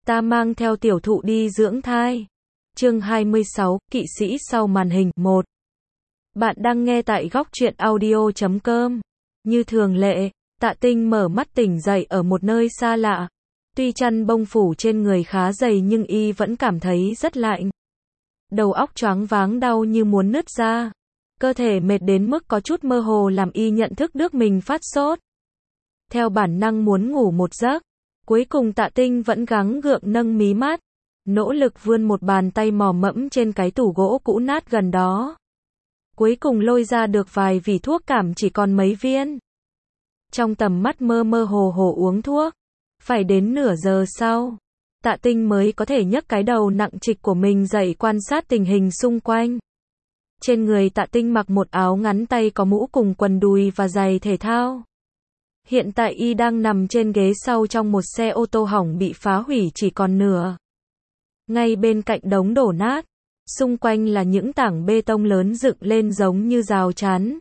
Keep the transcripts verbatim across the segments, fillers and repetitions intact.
Ta mang theo tiểu thụ đi dưỡng thai. Chương hai mươi sáu, kỵ sĩ sau màn hình. một. Bạn đang nghe tại góc truyện audio chấm com. Như thường lệ, Tạ Tinh mở mắt tỉnh dậy ở một nơi xa lạ. Tuy chăn bông phủ trên người khá dày nhưng y vẫn cảm thấy rất lạnh. Đầu óc choáng váng đau như muốn nứt ra. Cơ thể mệt đến mức có chút mơ hồ làm y nhận thức được mình phát sốt. Theo bản năng muốn ngủ một giấc. Cuối cùng Tạ Tinh vẫn gắng gượng nâng mí mắt. Nỗ lực vươn một bàn tay mò mẫm trên cái tủ gỗ cũ nát gần đó. Cuối cùng lôi ra được vài vỉ thuốc cảm chỉ còn mấy viên. Trong tầm mắt mơ mơ hồ hồ uống thuốc. Phải đến nửa giờ sau, Tạ Tinh mới có thể nhấc cái đầu nặng trịch của mình dậy quan sát tình hình xung quanh. Trên người Tạ Tinh mặc một áo ngắn tay có mũ cùng quần đùi và giày thể thao. Hiện tại y đang nằm trên ghế sau trong một xe ô tô hỏng bị phá hủy chỉ còn nửa. Ngay bên cạnh đống đổ nát, xung quanh là những tảng bê tông lớn dựng lên giống như rào chắn.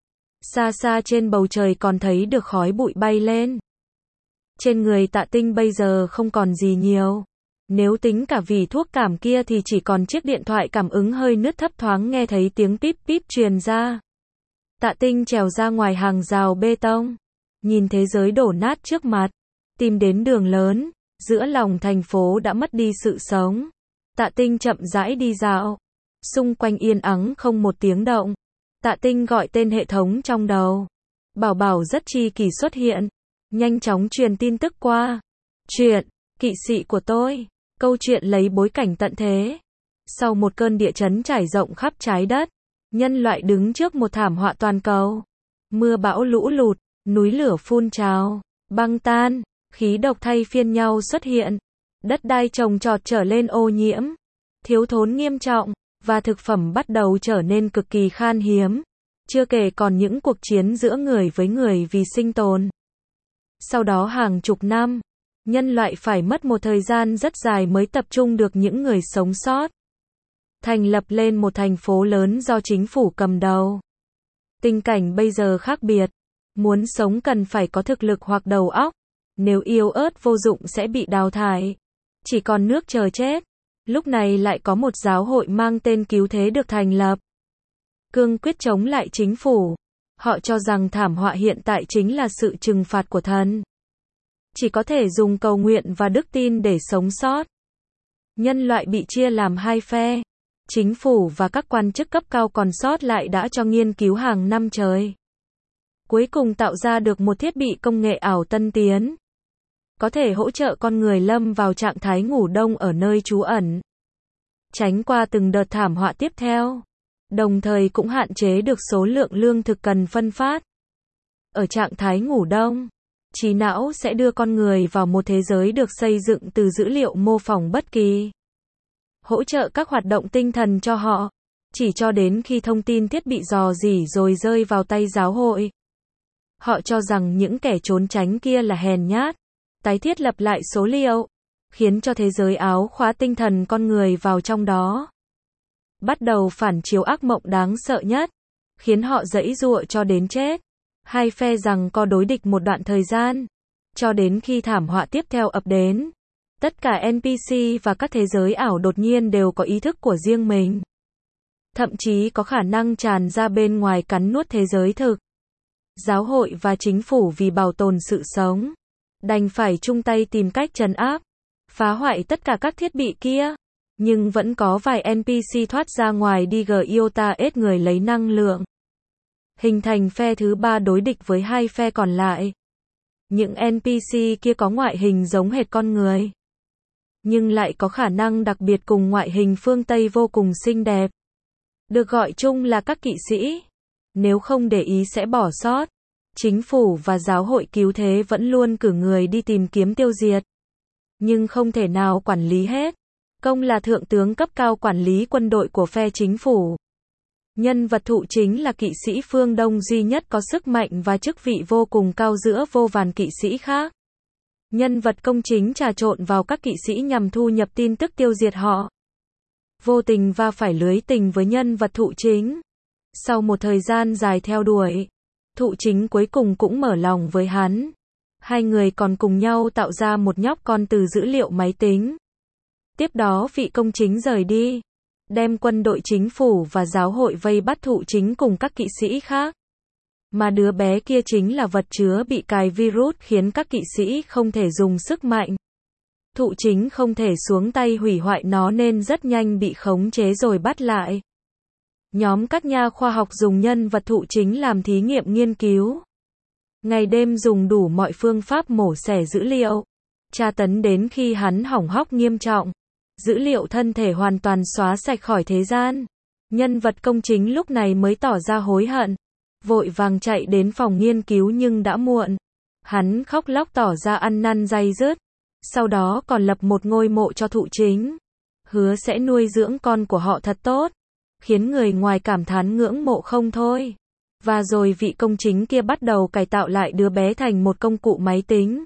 Xa xa trên bầu trời còn thấy được khói bụi bay lên. Trên người Tạ Tinh bây giờ không còn gì nhiều. Nếu tính cả vỉ thuốc cảm kia thì chỉ còn chiếc điện thoại cảm ứng hơi nứt thấp thoáng nghe thấy tiếng píp píp truyền ra. Tạ Tinh trèo ra ngoài hàng rào bê tông. Nhìn thế giới đổ nát trước mặt. Tìm đến đường lớn. Giữa lòng thành phố đã mất đi sự sống. Tạ Tinh chậm rãi đi dạo. Xung quanh yên ắng không một tiếng động. Tạ Tinh gọi tên hệ thống trong đầu. Bảo bảo rất chi kỷ xuất hiện. Nhanh chóng truyền tin tức qua. Chuyện, kỵ sĩ của tôi. Câu chuyện lấy bối cảnh tận thế. Sau một cơn địa chấn trải rộng khắp trái đất, nhân loại đứng trước một thảm họa toàn cầu. Mưa bão lũ lụt, núi lửa phun trào, băng tan, khí độc thay phiên nhau xuất hiện. Đất đai trồng trọt trở lên ô nhiễm, thiếu thốn nghiêm trọng, và thực phẩm bắt đầu trở nên cực kỳ khan hiếm. Chưa kể còn những cuộc chiến giữa người với người vì sinh tồn. Sau đó hàng chục năm, nhân loại phải mất một thời gian rất dài mới tập trung được những người sống sót. Thành lập lên một thành phố lớn do chính phủ cầm đầu. Tình cảnh bây giờ khác biệt. Muốn sống cần phải có thực lực hoặc đầu óc. Nếu yếu ớt vô dụng sẽ bị đào thải. Chỉ còn nước chờ chết. Lúc này lại có một giáo hội mang tên Cứu Thế được thành lập. Cương quyết chống lại chính phủ. Họ cho rằng thảm họa hiện tại chính là sự trừng phạt của thần. Chỉ có thể dùng cầu nguyện và đức tin để sống sót. Nhân loại bị chia làm hai phe. Chính phủ và các quan chức cấp cao còn sót lại đã cho nghiên cứu hàng năm trời. Cuối cùng tạo ra được một thiết bị công nghệ ảo tân tiến. Có thể hỗ trợ con người lâm vào trạng thái ngủ đông ở nơi trú ẩn. Tránh qua từng đợt thảm họa tiếp theo. Đồng thời cũng hạn chế được số lượng lương thực cần phân phát. Ở trạng thái ngủ đông, trí não sẽ đưa con người vào một thế giới được xây dựng từ dữ liệu mô phỏng bất kỳ. Hỗ trợ các hoạt động tinh thần cho họ. Chỉ cho đến khi thông tin thiết bị dò dỉ rồi rơi vào tay giáo hội. Họ cho rằng những kẻ trốn tránh kia là hèn nhát. Tái thiết lập lại số liệu. Khiến cho thế giới áo khóa tinh thần con người vào trong đó. Bắt đầu phản chiếu ác mộng đáng sợ nhất. Khiến họ giãy giụa cho đến chết. Hai phe rằng có đối địch một đoạn thời gian. Cho đến khi thảm họa tiếp theo ập đến. Tất cả en pê xê và các thế giới ảo đột nhiên đều có ý thức của riêng mình. Thậm chí có khả năng tràn ra bên ngoài cắn nuốt thế giới thực. Giáo hội và chính phủ vì bảo tồn sự sống. Đành phải chung tay tìm cách trấn áp. Phá hoại tất cả các thiết bị kia. Nhưng vẫn có vài en pê xê thoát ra ngoài đi gờ iota ết người lấy năng lượng. Hình thành phe thứ ba đối địch với hai phe còn lại. Những en pê xê kia có ngoại hình giống hệt con người. Nhưng lại có khả năng đặc biệt cùng ngoại hình phương Tây vô cùng xinh đẹp. Được gọi chung là các kỵ sĩ. Nếu không để ý sẽ bỏ sót. Chính phủ và giáo hội Cứu Thế vẫn luôn cử người đi tìm kiếm tiêu diệt. Nhưng không thể nào quản lý hết. Công là thượng tướng cấp cao quản lý quân đội của phe chính phủ. Nhân vật thụ chính là kỵ sĩ phương Đông duy nhất có sức mạnh và chức vị vô cùng cao giữa vô vàn kỵ sĩ khác. Nhân vật công chính trà trộn vào các kỵ sĩ nhằm thu nhập tin tức tiêu diệt họ. Vô tình va phải lưới tình với nhân vật thụ chính. Sau một thời gian dài theo đuổi, thụ chính cuối cùng cũng mở lòng với hắn. Hai người còn cùng nhau tạo ra một nhóc con từ dữ liệu máy tính. Tiếp đó vị công chính rời đi, đem quân đội chính phủ và giáo hội vây bắt Thụ Chính cùng các kỵ sĩ khác. Mà đứa bé kia chính là vật chứa bị cài virus khiến các kỵ sĩ không thể dùng sức mạnh. Thụ Chính không thể xuống tay hủy hoại nó nên rất nhanh bị khống chế rồi bắt lại. Nhóm các nhà khoa học dùng nhân vật Thụ Chính làm thí nghiệm nghiên cứu. Ngày đêm dùng đủ mọi phương pháp mổ xẻ dữ liệu, tra tấn đến khi hắn hỏng hóc nghiêm trọng. Dữ liệu thân thể hoàn toàn xóa sạch khỏi thế gian. Nhân vật công chính lúc này mới tỏ ra hối hận. Vội vàng chạy đến phòng nghiên cứu nhưng đã muộn. Hắn khóc lóc tỏ ra ăn năn day dứt. Sau đó còn lập một ngôi mộ cho Thụ Chính. Hứa sẽ nuôi dưỡng con của họ thật tốt. Khiến người ngoài cảm thán ngưỡng mộ không thôi. Và rồi vị công chính kia bắt đầu cải tạo lại đứa bé thành một công cụ máy tính.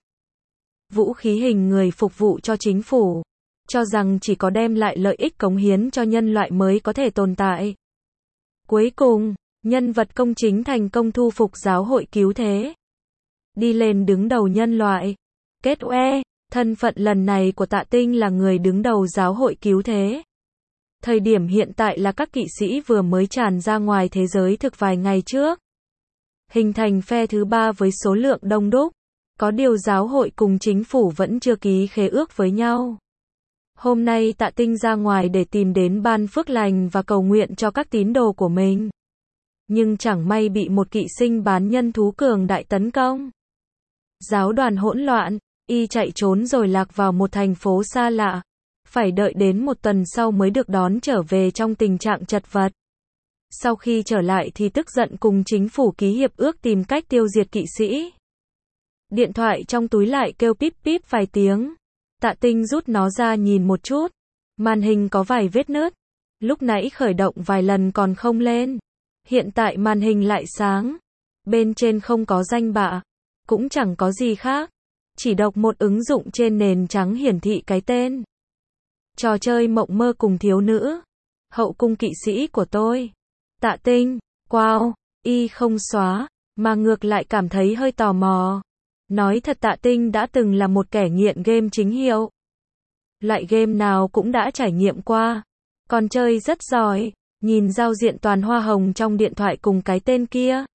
Vũ khí hình người phục vụ cho chính phủ. Cho rằng chỉ có đem lại lợi ích cống hiến cho nhân loại mới có thể tồn tại. Cuối cùng, nhân vật công chính thành công thu phục giáo hội cứu thế. Đi lên đứng đầu nhân loại. Kết oe, thân phận lần này của Tạ Tinh là người đứng đầu giáo hội cứu thế. Thời điểm hiện tại là các kỵ sĩ vừa mới tràn ra ngoài thế giới thực vài ngày trước. Hình thành phe thứ ba với số lượng đông đúc. Có điều giáo hội cùng chính phủ vẫn chưa ký khế ước với nhau. Hôm nay Tạ Tinh ra ngoài để tìm đến ban phước lành và cầu nguyện cho các tín đồ của mình. Nhưng chẳng may bị một kỵ sinh bán nhân thú cường đại tấn công. Giáo đoàn hỗn loạn, y chạy trốn rồi lạc vào một thành phố xa lạ. Phải đợi đến một tuần sau mới được đón trở về trong tình trạng chật vật. Sau khi trở lại thì tức giận cùng chính phủ ký hiệp ước tìm cách tiêu diệt kỵ sĩ. Điện thoại trong túi lại kêu píp píp vài tiếng. Tạ Tinh rút nó ra nhìn một chút. Màn hình có vài vết nứt. Lúc nãy khởi động vài lần còn không lên. Hiện tại màn hình lại sáng. Bên trên không có danh bạ. Cũng chẳng có gì khác. Chỉ đọc một ứng dụng trên nền trắng hiển thị cái tên. Trò chơi mộng mơ cùng thiếu nữ. Hậu cung kỵ sĩ của tôi. Tạ Tinh. Wow. Y không xóa. Mà ngược lại cảm thấy hơi tò mò. Nói thật Tạ Tinh đã từng là một kẻ nghiện game chính hiệu. Loại game nào cũng đã trải nghiệm qua. Còn chơi rất giỏi. Nhìn giao diện toàn hoa hồng trong điện thoại cùng cái tên kia.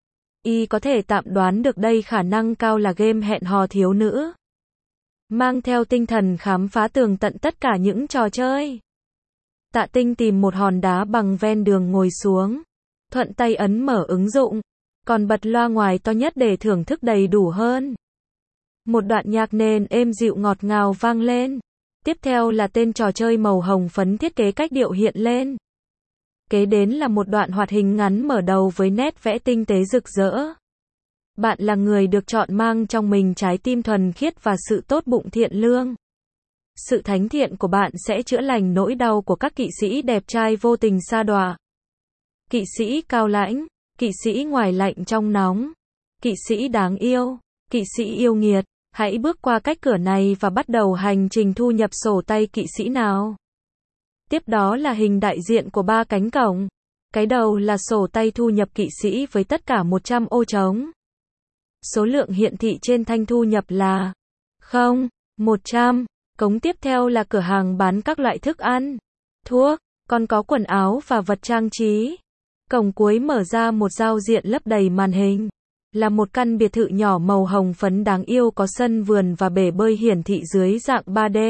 Y có thể tạm đoán được đây khả năng cao là game hẹn hò thiếu nữ. Mang theo tinh thần khám phá tường tận tất cả những trò chơi. Tạ Tinh tìm một hòn đá bằng ven đường ngồi xuống. Thuận tay ấn mở ứng dụng. Còn bật loa ngoài to nhất để thưởng thức đầy đủ hơn. Một đoạn nhạc nền êm dịu ngọt ngào vang lên. Tiếp theo là tên trò chơi màu hồng phấn thiết kế cách điệu hiện lên. Kế đến là một đoạn hoạt hình ngắn mở đầu với nét vẽ tinh tế rực rỡ. Bạn là người được chọn mang trong mình trái tim thuần khiết và sự tốt bụng thiện lương. Sự thánh thiện của bạn sẽ chữa lành nỗi đau của các kỵ sĩ đẹp trai vô tình sa đọa. Kỵ sĩ cao lãnh, kỵ sĩ ngoài lạnh trong nóng, kỵ sĩ đáng yêu, kỵ sĩ yêu nghiệt. Hãy bước qua cách cửa này và bắt đầu hành trình thu nhập sổ tay kỵ sĩ nào. Tiếp đó là hình đại diện của ba cánh cổng. Cái đầu là sổ tay thu nhập kỵ sĩ với tất cả một trăm ô trống. Số lượng hiển thị trên thanh thu nhập là không, một trăm. Cống tiếp theo là cửa hàng bán các loại thức ăn, thuốc, còn có quần áo và vật trang trí. Cổng cuối mở ra một giao diện lấp đầy màn hình. Là một căn biệt thự nhỏ màu hồng phấn đáng yêu có sân vườn và bể bơi hiển thị dưới dạng ba D.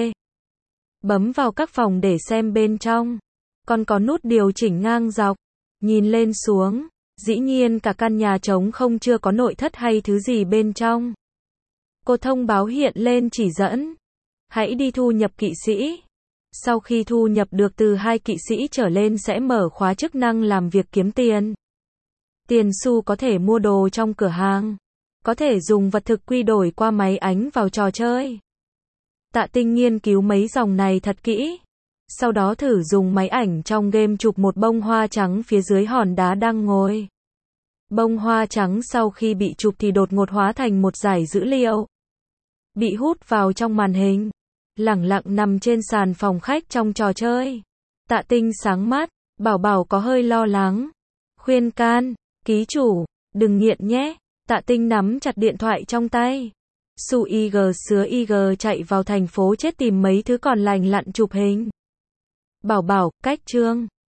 Bấm vào các phòng để xem bên trong. Còn có nút điều chỉnh ngang dọc. Nhìn lên xuống. Dĩ nhiên cả căn nhà trống không chưa có nội thất hay thứ gì bên trong. Cô thông báo hiện lên chỉ dẫn. Hãy đi thu nhập kỵ sĩ. Sau khi thu nhập được từ hai kỵ sĩ trở lên sẽ mở khóa chức năng làm việc kiếm tiền. Tiền xu có thể mua đồ trong cửa hàng. Có thể dùng vật thực quy đổi qua máy ánh vào trò chơi. Tạ Tinh nghiên cứu mấy dòng này thật kỹ. Sau đó thử dùng máy ảnh trong game chụp một bông hoa trắng phía dưới hòn đá đang ngồi. Bông hoa trắng sau khi bị chụp thì đột ngột hóa thành một dải dữ liệu. Bị hút vào trong màn hình. Lẳng lặng nằm trên sàn phòng khách trong trò chơi. Tạ Tinh sáng mắt. Bảo Bảo có hơi lo lắng. Khuyên can. Ký chủ. Đừng nghiện nhé. Tạ Tinh nắm chặt điện thoại trong tay. Su ig sứa ig chạy vào thành phố chết tìm mấy thứ còn lành lặn chụp hình. Bảo bảo, cách chương.